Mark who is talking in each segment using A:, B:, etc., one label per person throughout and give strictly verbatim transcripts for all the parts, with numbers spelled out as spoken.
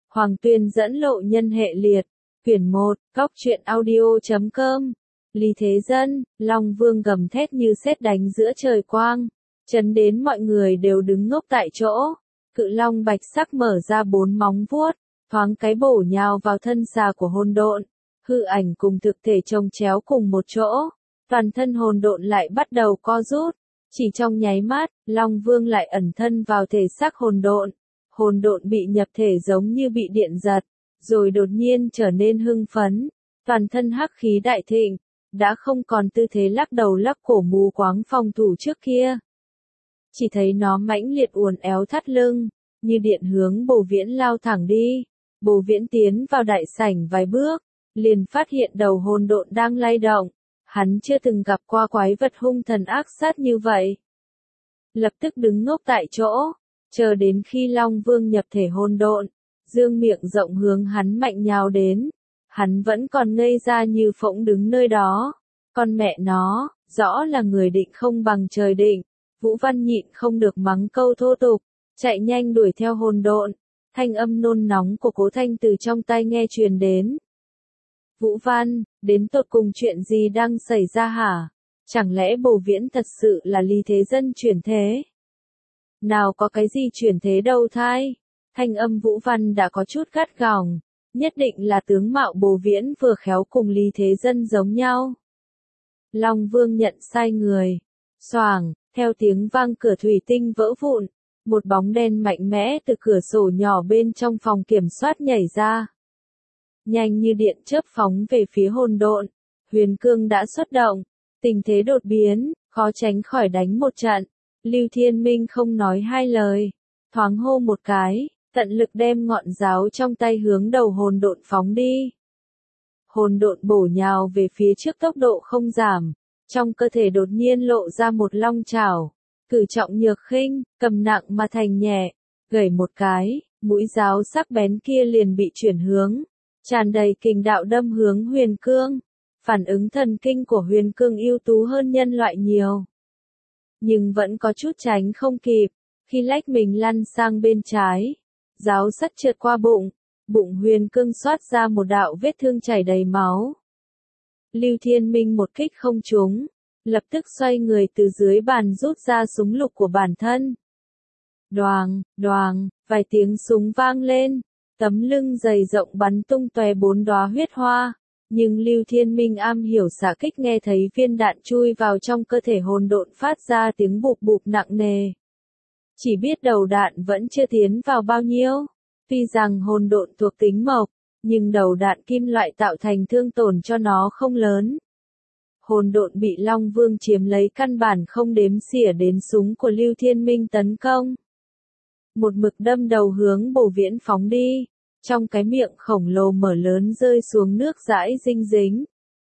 A: Hoàng Tuyên dẫn lộ nhân hệ liệt. Quyển một, Cóc truyện audio chấm com. Lý Thế Dân, Long Vương gầm thét như sét đánh giữa trời quang, chấn đến mọi người đều đứng ngốc tại chỗ. Cự long bạch sắc mở ra bốn móng vuốt, thoáng cái bổ nhào vào thân xà của hồn độn. Hư ảnh cùng thực thể chồng chéo cùng một chỗ, toàn thân hồn độn lại bắt đầu co rút. Chỉ trong nháy mắt, Long Vương lại ẩn thân vào thể xác hồn độn. Hồn độn bị nhập thể giống như bị điện giật, rồi đột nhiên trở nên hưng phấn, toàn thân hắc khí đại thịnh, đã không còn tư thế lắc đầu lắc cổ mù quáng phòng thủ trước kia. Chỉ thấy nó mãnh liệt uốn éo thắt lưng, như điện hướng Bồ Viễn lao thẳng đi. Bồ Viễn tiến vào đại sảnh vài bước, liền phát hiện đầu hồn độn đang lay động. Hắn chưa từng gặp qua quái vật hung thần ác sát như vậy. Lập tức đứng ngốc tại chỗ, chờ đến khi Long Vương nhập thể hồn độn, dương miệng rộng hướng hắn mạnh nhào đến. Hắn vẫn còn ngây ra như phỗng đứng nơi đó. Con mẹ nó, rõ là người định không bằng trời định. Vũ Văn nhịn không được mắng câu thô tục, chạy nhanh đuổi theo hồn độn. Thanh âm nôn nóng của Cố Thanh từ trong tai nghe truyền đến. Vũ Văn, đến tột cùng chuyện gì đang xảy ra hả? Chẳng lẽ Bồ Viễn thật sự là Lý Thế Dân chuyển thế? Nào có cái gì chuyển thế đâu thai? Thanh âm Vũ Văn đã có chút gắt gỏng, nhất định là tướng mạo Bồ Viễn vừa khéo cùng Lý Thế Dân giống nhau. Long Vương nhận sai người. Xoàng, theo tiếng vang cửa thủy tinh vỡ vụn, một bóng đen mạnh mẽ từ cửa sổ nhỏ bên trong phòng kiểm soát nhảy ra. Nhanh như điện chớp phóng về phía hồn độn, huyền cương đã xuất động, tình thế đột biến, khó tránh khỏi đánh một trận. Lưu Thiên Minh không nói hai lời, thoáng hô một cái, tận lực đem ngọn giáo trong tay hướng đầu hồn độn phóng đi. Hồn độn bổ nhào về phía trước tốc độ không giảm, trong cơ thể đột nhiên lộ ra một long chảo, cử trọng nhược khinh, cầm nặng mà thành nhẹ, gẩy một cái, mũi giáo sắc bén kia liền bị chuyển hướng, tràn đầy kình đạo đâm hướng huyền cương. Phản ứng thần kinh của huyền cương ưu tú hơn nhân loại nhiều, nhưng vẫn có chút tránh không kịp, khi lách mình lăn sang bên trái, giáo sắt trượt qua bụng, bụng huyền cương xoát ra một đạo vết thương chảy đầy máu. Lưu Thiên Minh một kích không trúng, lập tức xoay người từ dưới bàn rút ra súng lục của bản thân. Đoàng, đoàng, vài tiếng súng vang lên, tấm lưng dày rộng bắn tung tóe bốn đóa huyết hoa. Nhưng Lưu Thiên Minh am hiểu xạ kích, nghe thấy viên đạn chui vào trong cơ thể hồn độn phát ra tiếng bụp bụp nặng nề. Chỉ biết đầu đạn vẫn chưa tiến vào bao nhiêu. Tuy rằng hồn độn thuộc tính mộc, nhưng đầu đạn kim loại tạo thành thương tổn cho nó không lớn. Hồn độn bị Long Vương chiếm lấy căn bản không đếm xỉa đến súng của Lưu Thiên Minh tấn công. Một mực đâm đầu hướng Bồ Viễn phóng đi. Trong cái miệng khổng lồ mở lớn rơi xuống nước dãi dinh dính.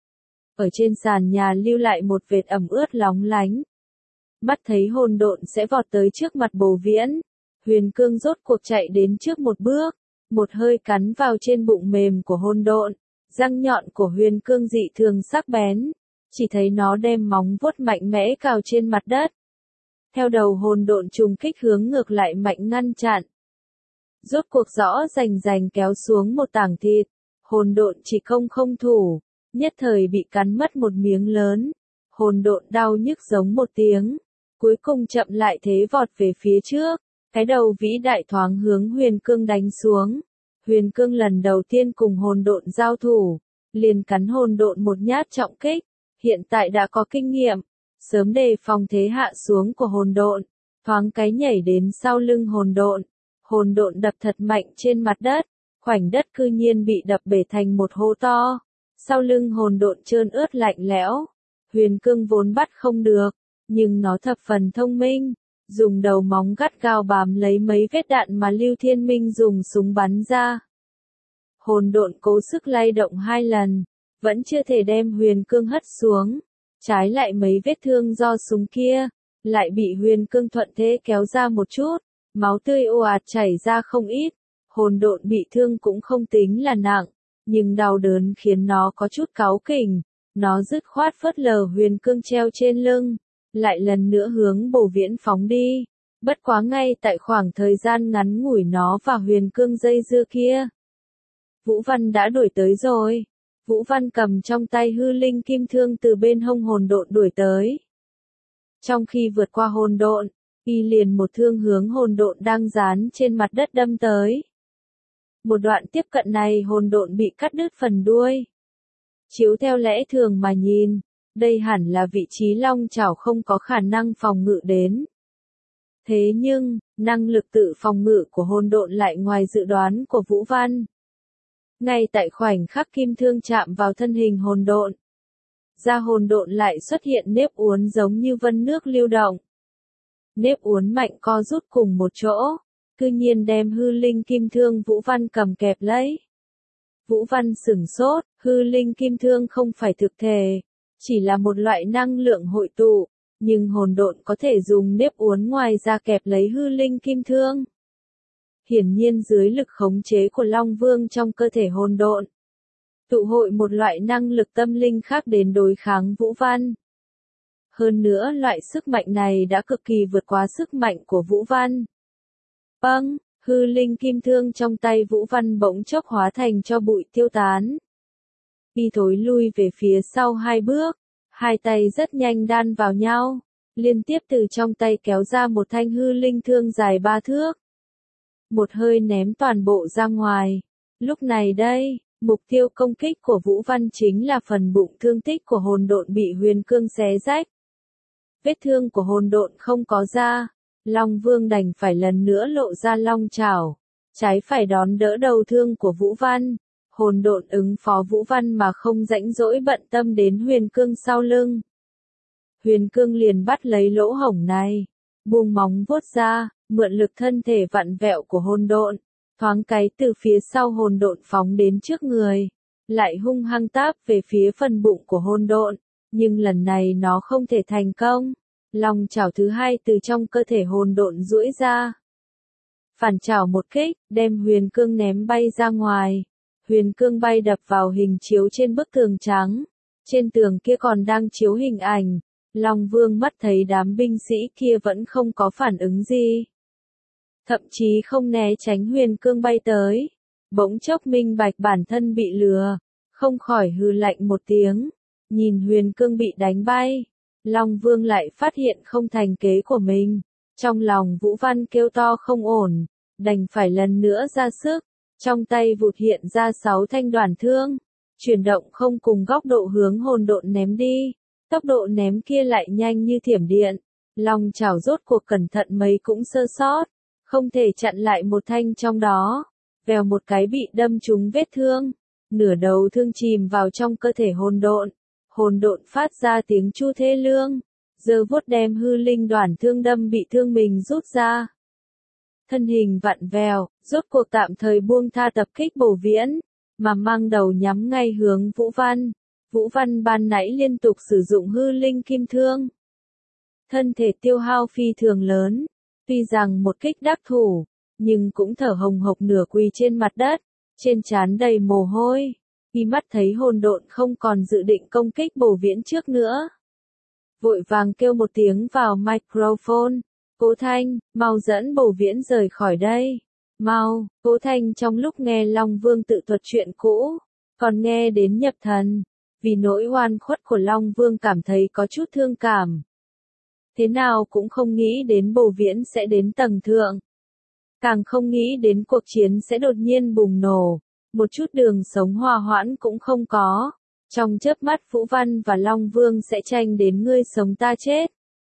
A: Ở trên sàn nhà lưu lại một vệt ẩm ướt lóng lánh. Mắt thấy hồn độn sẽ vọt tới trước mặt Bồ Viễn, huyền cương rốt cuộc chạy đến trước một bước, một hơi cắn vào trên bụng mềm của hồn độn. Răng nhọn của huyền cương dị thường sắc bén, chỉ thấy nó đem móng vuốt mạnh mẽ cào trên mặt đất. Theo đầu hồn độn trùng kích hướng ngược lại mạnh ngăn chặn. Rốt cuộc rõ rành rành kéo xuống một tảng thịt, hồn độn chỉ công không thủ, nhất thời bị cắn mất một miếng lớn. Hồn độn đau nhức giống một tiếng, cuối cùng chậm lại thế vọt về phía trước, cái đầu vĩ đại thoáng hướng huyền cương đánh xuống. Huyền cương lần đầu tiên cùng hồn độn giao thủ, liền cắn hồn độn một nhát trọng kích, hiện tại đã có kinh nghiệm, sớm đề phòng thế hạ xuống của hồn độn, thoáng cái nhảy đến sau lưng hồn độn. Hồn độn đập thật mạnh trên mặt đất, khoảnh đất cư nhiên bị đập bể thành một hố to. Sau lưng hồn độn trơn ướt lạnh lẽo, huyền cương vốn bắt không được, nhưng nó thập phần thông minh, dùng đầu móng gắt gao bám lấy mấy vết đạn mà Lưu Thiên Minh dùng súng bắn ra. Hồn độn cố sức lay động hai lần, vẫn chưa thể đem huyền cương hất xuống, trái lại mấy vết thương do súng kia, lại bị huyền cương thuận thế kéo ra một chút. Máu tươi ồ ạt chảy ra không ít, hồn độn bị thương cũng không tính là nặng, nhưng đau đớn khiến nó có chút cáu kỉnh, nó dứt khoát phớt lờ huyền cương treo trên lưng, lại lần nữa hướng Bồ Viễn phóng đi. Bất quá ngay tại khoảng thời gian ngắn ngủi nó và huyền cương dây dưa kia, Vũ Văn đã đuổi tới rồi. Vũ Văn cầm trong tay hư linh kim thương từ bên hông hồn độn đuổi tới. Trong khi vượt qua hồn độn, y liền một thương hướng hồn độn đang dán trên mặt đất đâm tới. Một đoạn tiếp cận này hồn độn bị cắt đứt phần đuôi. Chiếu theo lẽ thường mà nhìn, đây hẳn là vị trí long chảo không có khả năng phòng ngự đến. Thế nhưng, năng lực tự phòng ngự của hồn độn lại ngoài dự đoán của Vũ Văn. Ngay tại khoảnh khắc kim thương chạm vào thân hình hồn độn, da hồn độn lại xuất hiện nếp uốn giống như vân nước lưu động. Nếp uốn mạnh co rút cùng một chỗ, cư nhiên đem hư linh kim thương Vũ Văn cầm kẹp lấy. Vũ Văn sửng sốt, hư linh kim thương không phải thực thể, chỉ là một loại năng lượng hội tụ, nhưng hồn độn có thể dùng nếp uốn ngoài ra kẹp lấy hư linh kim thương. Hiển nhiên dưới lực khống chế của Long Vương trong cơ thể hồn độn, tụ hội một loại năng lực tâm linh khác đến đối kháng Vũ Văn. Hơn nữa loại sức mạnh này đã cực kỳ vượt quá sức mạnh của Vũ Văn. Băng, hư linh kim thương trong tay Vũ Văn bỗng chốc hóa thành cho bụi tiêu tán. Y thối lui về phía sau hai bước, hai tay rất nhanh đan vào nhau, liên tiếp từ trong tay kéo ra một thanh hư linh thương dài ba thước. Một hơi ném toàn bộ ra ngoài. Lúc này đây, mục tiêu công kích của Vũ Văn chính là phần bụng thương tích của hồn độn bị huyền cương xé rách. Vết thương của hồn độn không có da, Long Vương đành phải lần nữa lộ ra long chảo, trái phải đón đỡ đầu thương của Vũ Văn. Hồn độn ứng phó Vũ Văn mà không rãnh rỗi bận tâm đến huyền cương sau lưng. Huyền cương liền bắt lấy lỗ hổng này, buông móng vuốt ra, mượn lực thân thể vặn vẹo của hồn độn, thoáng cái từ phía sau hồn độn phóng đến trước người, lại hung hăng táp về phía phần bụng của hồn độn, nhưng lần này nó không thể thành công. Long chảo thứ hai từ trong cơ thể hồn độn duỗi ra, phản chảo một kích, đem huyền cương ném bay ra ngoài. Huyền cương bay đập vào hình chiếu trên bức tường trắng. Trên tường kia còn đang chiếu hình ảnh. Long Vương mắt thấy đám binh sĩ kia vẫn không có phản ứng gì. Thậm chí không né tránh huyền cương bay tới. Bỗng chốc minh bạch bản thân bị lừa. Không khỏi hừ lạnh một tiếng. Nhìn huyền cương bị đánh bay. Long Vương lại phát hiện không thành kế của mình. Trong lòng Vũ Văn kêu to không ổn. Đành phải lần nữa ra sức. Trong tay vụt hiện ra sáu thanh đoàn thương, chuyển động không cùng góc độ hướng hồn độn ném đi. Tốc độ ném kia lại nhanh như thiểm điện. Long chảo rốt cuộc cẩn thận mấy cũng sơ sót, không thể chặn lại một thanh trong đó. Vèo một cái bị đâm trúng vết thương, nửa đầu thương chìm vào trong cơ thể hồn độn. Hồn độn phát ra tiếng chu thê lương, giơ vuốt đem hư linh đoàn thương đâm bị thương mình rút ra. Thân hình vặn vèo, rốt cuộc tạm thời buông tha tập kích bổ viễn, mà mang đầu nhắm ngay hướng Vũ Văn. Vũ Văn ban nãy liên tục sử dụng hư linh kim thương. Thân thể tiêu hao phi thường lớn, tuy rằng một kích đắc thủ, nhưng cũng thở hồng hộc nửa quỳ trên mặt đất, trên trán đầy mồ hôi. Y mắt thấy hồn độn không còn dự định công kích bổ viễn trước nữa. Vội vàng kêu một tiếng vào microphone. Cố Thanh, mau dẫn bổ viễn rời khỏi đây. Mau, Cố Thanh trong lúc nghe Long Vương tự thuật chuyện cũ, còn nghe đến nhập thần. Vì nỗi oan khuất của Long Vương cảm thấy có chút thương cảm. Thế nào cũng không nghĩ đến bổ viễn sẽ đến tầng thượng. Càng không nghĩ đến cuộc chiến sẽ đột nhiên bùng nổ. Một chút đường sống hòa hoãn cũng không có. Trong chớp mắt Vũ Văn và Long Vương sẽ tranh đến ngươi sống ta chết.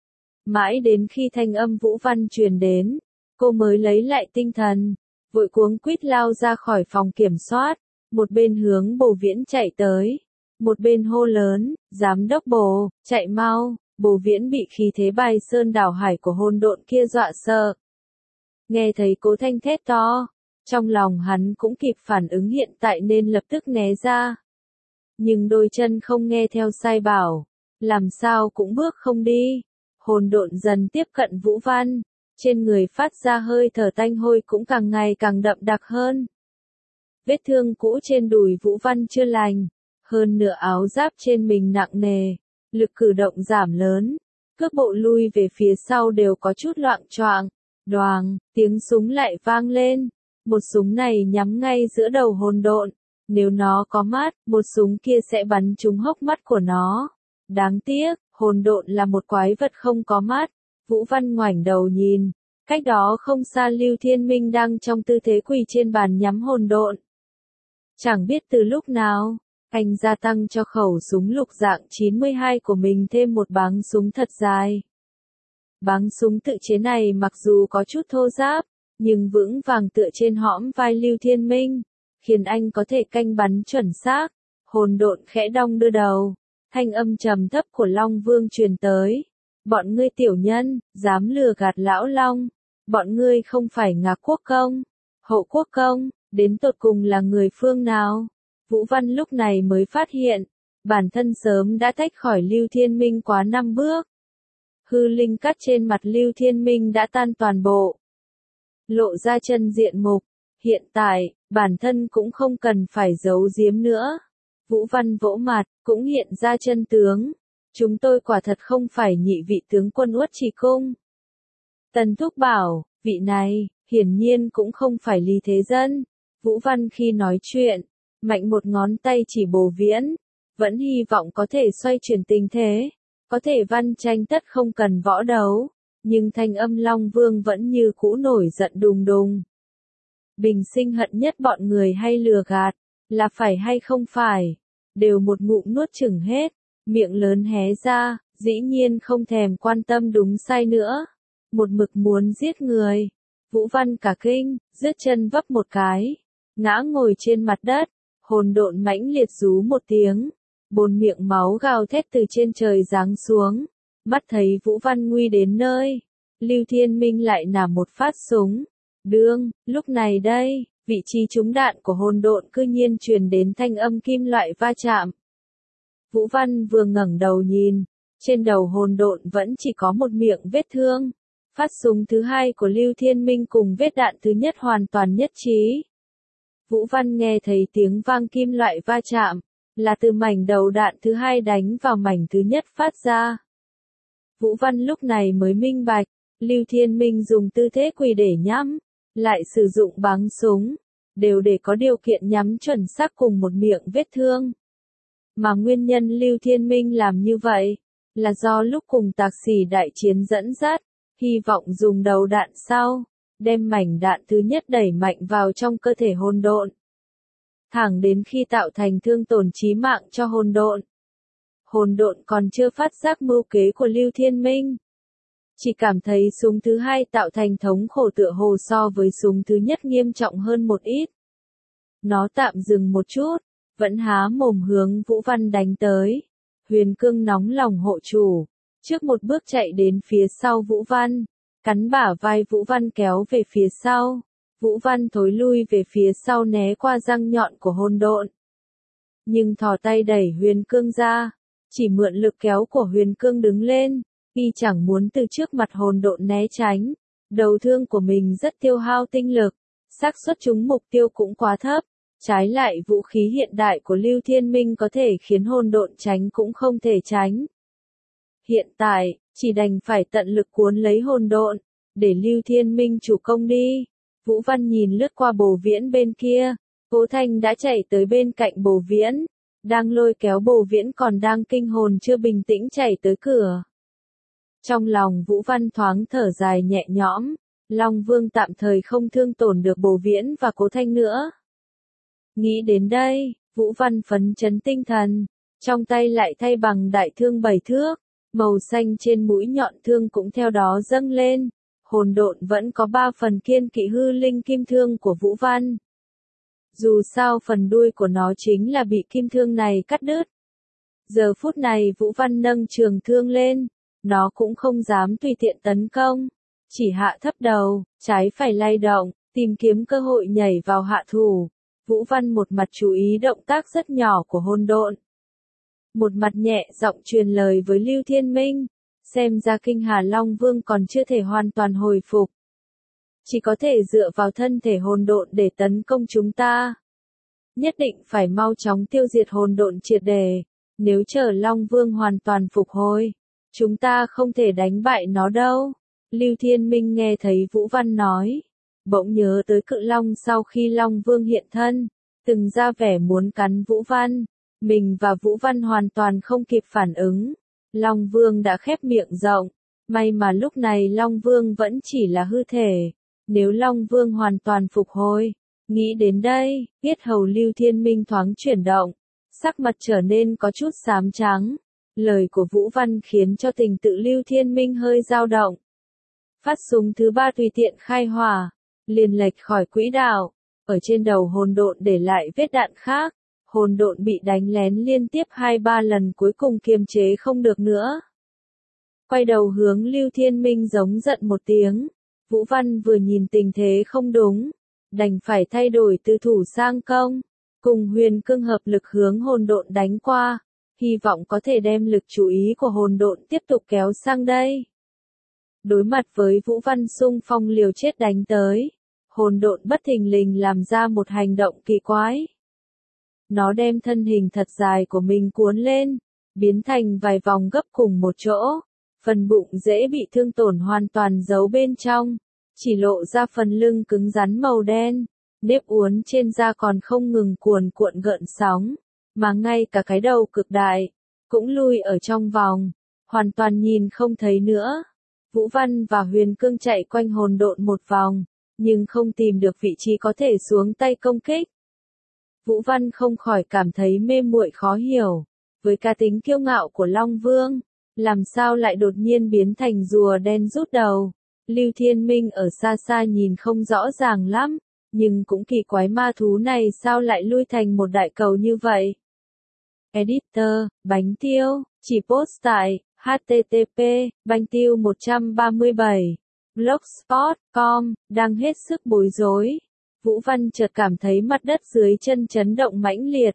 A: Mãi đến khi thanh âm Vũ Văn truyền đến, cô mới lấy lại tinh thần, vội cuống quýt lao ra khỏi phòng kiểm soát, một bên hướng bổ viễn chạy tới, một bên hô lớn, giám đốc bổ, chạy mau. Bổ viễn bị khí thế bài sơn đảo hải của hồn độn kia dọa sợ. Nghe thấy Cố Thanh thét to, trong lòng hắn cũng kịp phản ứng hiện tại nên lập tức né ra. Nhưng đôi chân không nghe theo sai bảo, làm sao cũng bước không đi. Hồn độn dần tiếp cận Vũ Văn, trên người phát ra hơi thở tanh hôi cũng càng ngày càng đậm đặc hơn. Vết thương cũ trên đùi Vũ Văn chưa lành, hơn nửa áo giáp trên mình nặng nề, lực cử động giảm lớn, cước bộ lui về phía sau đều có chút loạng choạng. Đoàng, tiếng súng lại vang lên, Một súng này nhắm ngay giữa đầu hỗn độn. Nếu nó có mắt, một súng kia sẽ bắn trúng hốc mắt của nó. Đáng tiếc, hỗn độn là một quái vật không có mắt. Vũ Văn ngoảnh đầu nhìn. Cách đó không xa Lưu Thiên Minh đang trong tư thế quỳ trên bàn nhắm hỗn độn. Chẳng biết từ lúc nào, anh gia tăng cho khẩu súng lục dạng chín mươi hai của mình thêm một báng súng thật dài. Báng súng tự chế này mặc dù có chút thô ráp, nhưng vững vàng tựa trên hõm vai Lưu Thiên Minh, khiến anh có thể canh bắn chuẩn xác. Hỗn độn khẽ đong đưa đầu, thanh âm trầm thấp của Long Vương truyền tới. Bọn ngươi tiểu nhân, dám lừa gạt lão Long. Bọn ngươi không phải Ngạc Quốc công, Hậu Quốc công, đến tột cùng là người phương nào? Vũ Văn lúc này mới phát hiện, bản thân sớm đã tách khỏi Lưu Thiên Minh quá năm bước. Hư linh cắt trên mặt Lưu Thiên Minh đã tan toàn bộ, lộ ra chân diện mục. Hiện tại, bản thân cũng không cần phải giấu giếm nữa. Vũ Văn vỗ mặt, cũng hiện ra chân tướng. Chúng tôi quả thật không phải nhị vị tướng quân Uất Trì Cung. Tần Thúc bảo, vị này, hiển nhiên cũng không phải Lý Thế Dân. Vũ Văn khi nói chuyện, mạnh một ngón tay chỉ Bồ Viễn, vẫn hy vọng có thể xoay chuyển tình thế, có thể văn tranh tất không cần võ đấu, nhưng thanh âm Long Vương vẫn như cũ nổi giận đùng đùng. Bình sinh hận nhất bọn người hay lừa gạt, là phải hay không phải, đều một ngụm nuốt chửng hết, miệng lớn hé ra, dĩ nhiên không thèm quan tâm đúng sai nữa. Một mực muốn giết người. Vũ Văn cả kinh, giơ chân vấp một cái, ngã ngồi trên mặt đất, hỗn độn mãnh liệt rú một tiếng, bồn miệng máu gào thét từ trên trời giáng xuống, mắt thấy Vũ Văn nguy đến nơi, Lưu Thiên Minh lại nả một phát súng, đương, lúc này đây, vị trí trúng đạn của hỗn độn cư nhiên truyền đến thanh âm kim loại va chạm. Vũ Văn vừa ngẩng đầu nhìn, trên đầu hỗn độn vẫn chỉ có một miệng vết thương. Phát súng thứ hai của Lưu Thiên Minh cùng vết đạn thứ nhất hoàn toàn nhất trí. Vũ Văn nghe thấy tiếng vang kim loại va chạm, là từ mảnh đầu đạn thứ hai đánh vào mảnh thứ nhất phát ra. Vũ Văn lúc này mới minh bạch, Lưu Thiên Minh dùng tư thế quỳ để nhắm, lại sử dụng báng súng, đều để có điều kiện nhắm chuẩn xác cùng một miệng vết thương. Mà nguyên nhân Lưu Thiên Minh làm như vậy, là do lúc cùng Tạc Sỉ đại chiến dẫn dắt, hy vọng dùng đầu đạn sau, đem mảnh đạn thứ nhất đẩy mạnh vào trong cơ thể hỗn độn. Thẳng đến khi tạo thành thương tổn chí mạng cho hỗn độn. Hỗn độn còn chưa phát giác mưu kế của Lưu Thiên Minh. Chỉ cảm thấy súng thứ hai tạo thành thống khổ tựa hồ so với súng thứ nhất nghiêm trọng hơn một ít. Nó tạm dừng một chút, vẫn há mồm hướng Vũ Văn đánh tới. Huyền Cương nóng lòng hộ chủ. Trước một bước chạy đến phía sau Vũ Văn, cắn bả vai Vũ Văn kéo về phía sau. Vũ Văn thối lui về phía sau né qua răng nhọn của hỗn độn. Nhưng thò tay đẩy Huyền Cương ra, chỉ mượn lực kéo của Huyền Cương đứng lên, y chẳng muốn từ trước mặt hỗn độn né tránh. Đầu thương của mình rất tiêu hao tinh lực, xác suất trúng mục tiêu cũng quá thấp. Trái lại vũ khí hiện đại của Lưu Thiên Minh có thể khiến hỗn độn tránh cũng không thể tránh. Hiện tại, chỉ đành phải tận lực cuốn lấy hỗn độn, để Lưu Thiên Minh chủ công đi. Vũ Văn nhìn lướt qua Bồ Viễn bên kia, Cố Thanh đã chạy tới bên cạnh Bồ Viễn, đang lôi kéo Bồ Viễn còn đang kinh hồn chưa bình tĩnh chạy tới cửa. Trong lòng Vũ Văn thoáng thở dài nhẹ nhõm, Long Vương tạm thời không thương tổn được Bồ Viễn và Cố Thanh nữa. Nghĩ đến đây, Vũ Văn phấn chấn tinh thần, trong tay lại thay bằng đại thương bảy thước. Màu xanh trên mũi nhọn thương cũng theo đó dâng lên, hỗn độn vẫn có ba phần kiên kỵ hư linh kim thương của Vũ Văn. Dù sao phần đuôi của nó chính là bị kim thương này cắt đứt. Giờ phút này Vũ Văn nâng trường thương lên, nó cũng không dám tùy tiện tấn công, chỉ hạ thấp đầu, trái phải lay động, tìm kiếm cơ hội nhảy vào hạ thủ. Vũ Văn một mặt chú ý động tác rất nhỏ của hỗn độn. Một mặt nhẹ giọng truyền lời với Lưu Thiên Minh, xem ra Kinh Hà Long Vương còn chưa thể hoàn toàn hồi phục. Chỉ có thể dựa vào thân thể hỗn độn để tấn công chúng ta. Nhất định phải mau chóng tiêu diệt hỗn độn triệt để, nếu chờ Long Vương hoàn toàn phục hồi, chúng ta không thể đánh bại nó đâu. Lưu Thiên Minh nghe thấy Vũ Văn nói, bỗng nhớ tới cự long sau khi Long Vương hiện thân, từng ra vẻ muốn cắn Vũ Văn. Mình và Vũ Văn hoàn toàn không kịp phản ứng. Long Vương đã khép miệng rộng. May mà lúc này Long Vương vẫn chỉ là hư thể. Nếu Long Vương hoàn toàn phục hồi. Nghĩ đến đây, yết hầu Lưu Thiên Minh thoáng chuyển động. Sắc mặt trở nên có chút xám trắng. Lời của Vũ Văn khiến cho tình tự Lưu Thiên Minh hơi dao động. Phát súng thứ ba tùy tiện khai hỏa. Liền lệch khỏi quỹ đạo. Ở trên đầu hồn độn để lại vết đạn khác. Hồn độn bị đánh lén liên tiếp hai ba lần cuối cùng kiềm chế không được nữa. Quay đầu hướng Lưu Thiên Minh giống giận một tiếng. Vũ Văn vừa nhìn tình thế không đúng. Đành phải thay đổi từ thủ sang công. Cùng Huyền Cương hợp lực hướng hồn độn đánh qua. Hy vọng có thể đem lực chú ý của hồn độn tiếp tục kéo sang đây. Đối mặt với Vũ Văn xung phong liều chết đánh tới. Hồn độn bất thình lình làm ra một hành động kỳ quái. Nó đem thân hình thật dài của mình cuốn lên, biến thành vài vòng gấp cùng một chỗ. Phần bụng dễ bị thương tổn hoàn toàn giấu bên trong, chỉ lộ ra phần lưng cứng rắn màu đen. Nếp uốn trên da còn không ngừng cuồn cuộn gợn sóng, mà ngay cả cái đầu cực đại, cũng lui ở trong vòng, hoàn toàn nhìn không thấy nữa. Vũ Văn và Huyền Cương chạy quanh hồn độn một vòng, nhưng không tìm được vị trí có thể xuống tay công kích. Vũ Văn không khỏi cảm thấy mê muội khó hiểu, với cá tính kiêu ngạo của Long Vương, làm sao lại đột nhiên biến thành rùa đen rút đầu. Lưu Thiên Minh ở xa xa nhìn không rõ ràng lắm, nhưng cũng kỳ quái ma thú này sao lại lui thành một đại cầu như vậy. Editor, Bánh Tiêu, chỉ post tại h t t p bánh tiêu một ba bảy blogspot chấm com, đang hết sức bối rối. Vũ Văn chợt cảm thấy mặt đất dưới chân chấn động mãnh liệt.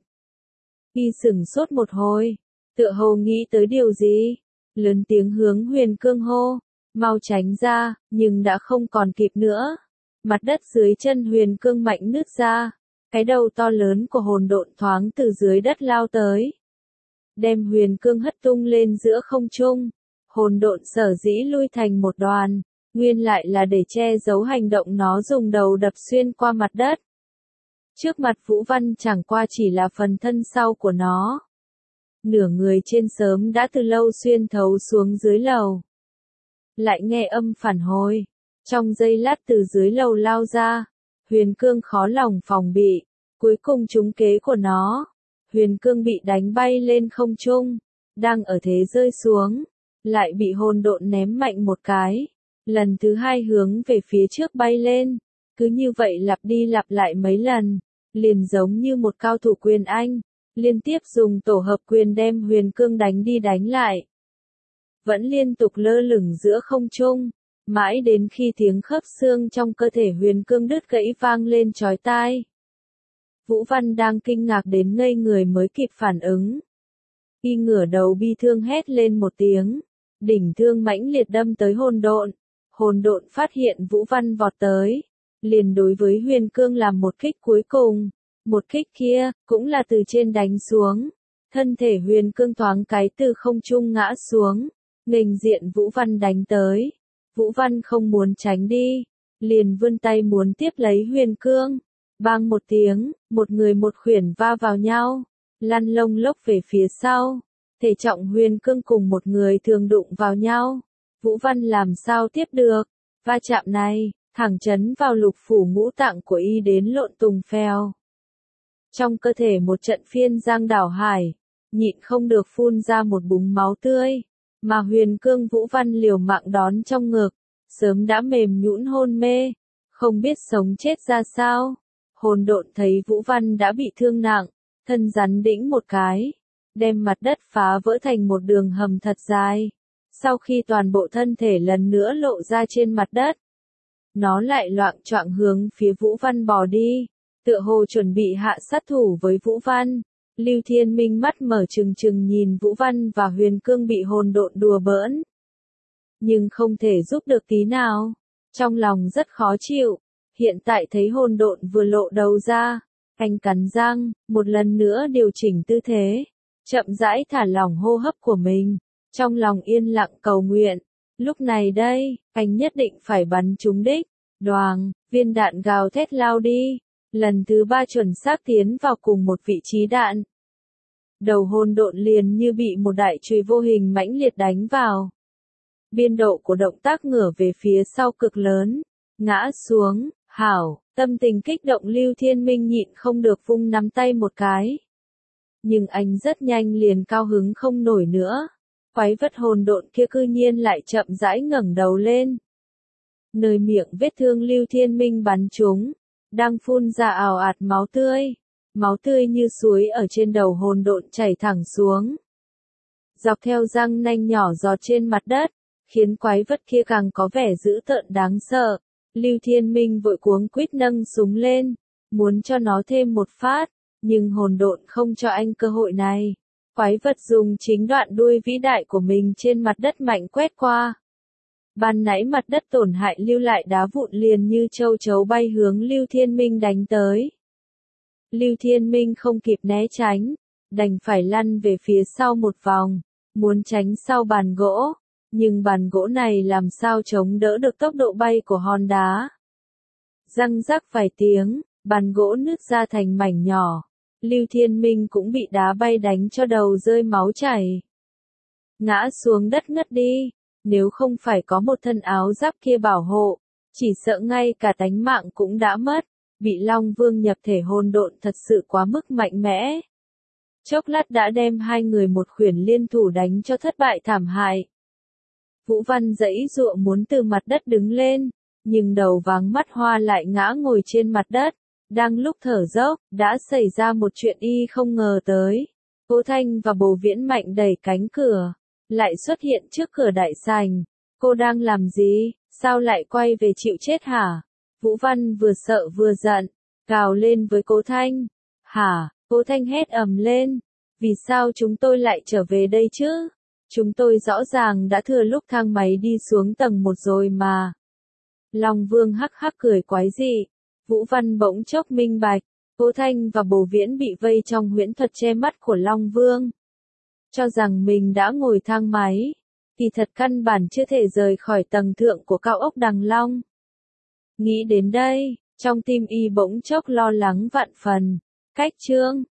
A: Y sửng sốt một hồi, tựa hồ nghĩ tới điều gì, lớn tiếng hướng Huyền Cương hô, mau tránh ra, nhưng đã không còn kịp nữa. Mặt đất dưới chân Huyền Cương mạnh nứt ra, cái đầu to lớn của hồn độn thoáng từ dưới đất lao tới, đem Huyền Cương hất tung lên giữa không trung. Hồn độn sở dĩ lui thành một đoàn, nguyên lại là để che giấu hành động nó dùng đầu đập xuyên qua mặt đất. Trước mặt Vũ Văn chẳng qua chỉ là phần thân sau của nó. Nửa người trên sớm đã từ lâu xuyên thấu xuống dưới lầu. Lại nghe âm phản hồi. Trong giây lát từ dưới lầu lao ra. Huyền Cương khó lòng phòng bị. Cuối cùng trúng kế của nó. Huyền Cương bị đánh bay lên không trung. Đang ở thế rơi xuống. Lại bị hồn độn ném mạnh một cái. Lần thứ hai hướng về phía trước bay lên. Cứ như vậy lặp đi lặp lại mấy lần. Liền giống như một cao thủ quyền Anh. Liên tiếp dùng tổ hợp quyền đem Huyền Cương đánh đi đánh lại. Vẫn liên tục lơ lửng giữa không trung. Mãi đến khi tiếng khớp xương trong cơ thể Huyền Cương đứt gãy vang lên chói tai. Vũ Văn đang kinh ngạc đến ngây người mới kịp phản ứng. Y ngửa đầu bi thương hét lên một tiếng. Đỉnh thương mãnh liệt đâm tới hồn độn. Hồn độn phát hiện Vũ Văn vọt tới. Liền đối với Huyền Cương làm một kích cuối cùng. Một kích kia, cũng là từ trên đánh xuống. Thân thể Huyền Cương thoáng cái từ không trung ngã xuống. Nghênh diện Vũ Văn đánh tới. Vũ Văn không muốn tránh đi. Liền vươn tay muốn tiếp lấy Huyền Cương. Bang một tiếng, một người một khuyển va vào nhau. Lăn lông lốc về phía sau. Thể trọng Huyền Cương cùng một người thường đụng vào nhau. Vũ Văn làm sao tiếp được. Va chạm này, thẳng chấn vào lục phủ ngũ tạng của y đến lộn tùng phèo. Trong cơ thể một trận phiên giang đảo hải, nhịn không được phun ra một búng máu tươi, mà Huyền Cương Vũ Văn liều mạng đón trong ngực, sớm đã mềm nhũn hôn mê, không biết sống chết ra sao. Hồn độn thấy Vũ Văn đã bị thương nặng, thân rắn đĩnh một cái, đem mặt đất phá vỡ thành một đường hầm thật dài. Sau khi toàn bộ thân thể lần nữa lộ ra trên mặt đất, nó lại loạng choạng hướng phía Vũ Văn bò đi. Tựa hồ chuẩn bị hạ sát thủ với Vũ Văn. Lưu Thiên Minh mắt mở trừng trừng nhìn Vũ Văn và Huyền Cương bị hồn độn đùa bỡn. Nhưng không thể giúp được tí nào. Trong lòng rất khó chịu. Hiện tại thấy hồn độn vừa lộ đầu ra. Anh cắn răng, một lần nữa điều chỉnh tư thế. Chậm rãi thả lỏng hô hấp của mình. Trong lòng yên lặng cầu nguyện. Lúc này đây, anh nhất định phải bắn trúng đích. Đoàng, Viên đạn gào thét lao đi, lần thứ ba chuẩn xác tiến vào cùng một vị trí đạn. Đầu hỗn độn liền như bị một đại chùy vô hình mãnh liệt đánh vào. Biên độ của động tác ngửa về phía sau cực lớn, ngã xuống, hảo, tâm tình kích động Lưu Thiên Minh nhịn không được vung nắm tay một cái. Nhưng anh rất nhanh liền cao hứng không nổi nữa. Quái vật hỗn độn kia cư nhiên lại chậm rãi ngẩng đầu lên. Nơi miệng vết thương Lưu Thiên Minh bắn trúng, đang phun ra ào ạt máu tươi. Máu tươi như suối ở trên đầu hỗn độn chảy thẳng xuống. Dọc theo răng nanh nhỏ giọt trên mặt đất, khiến quái vật kia càng có vẻ dữ tợn đáng sợ. Lưu Thiên Minh vội cuống quýt nâng súng lên, muốn cho nó thêm một phát, nhưng hỗn độn không cho anh cơ hội này. Quái vật dùng chính đoạn đuôi vĩ đại của mình trên mặt đất mạnh quét qua. Ban nãy mặt đất tổn hại lưu lại đá vụn liền như châu chấu bay hướng Lưu Thiên Minh đánh tới. Lưu Thiên Minh không kịp né tránh, đành phải lăn về phía sau một vòng, muốn tránh sau bàn gỗ, nhưng bàn gỗ này làm sao chống đỡ được tốc độ bay của hòn đá. Răng rắc vài tiếng, bàn gỗ nứt ra thành mảnh nhỏ, Lưu Thiên Minh cũng bị đá bay đánh cho đầu rơi máu chảy. Ngã xuống đất ngất đi, nếu không phải có một thân áo giáp kia bảo hộ, chỉ sợ ngay cả tánh mạng cũng đã mất. Bị Long Vương nhập thể hỗn độn thật sự quá mức mạnh mẽ. Chốc lát đã đem hai người một khuyển liên thủ đánh cho thất bại thảm hại. Vũ Văn giãy giụa muốn từ mặt đất đứng lên, nhưng đầu váng mắt hoa lại ngã ngồi trên mặt đất. Đang lúc thở dốc, đã xảy ra một chuyện y không ngờ tới. Cố Thanh và Bồ Viễn Mạnh đẩy cánh cửa, lại xuất hiện trước cửa đại sảnh. Cô đang làm gì, sao lại quay về chịu chết hả? Vũ Văn vừa sợ vừa giận, gào lên với Cố Thanh. Hả, Cố Thanh hét ầm lên. Vì sao chúng tôi lại trở về đây chứ? Chúng tôi rõ ràng đã thừa lúc thang máy đi xuống tầng một rồi mà. Long Vương hắc hắc cười quái dị. Vũ Văn bỗng chốc minh bạch. Cố Thanh và Bồ Viễn bị vây trong huyễn thuật che mắt của Long Vương. Cho rằng mình đã ngồi thang máy, thì thật căn bản chưa thể rời khỏi tầng thượng của cao ốc Đằng Long. Nghĩ đến đây, trong tim y bỗng chốc lo lắng vạn phần. Cách chương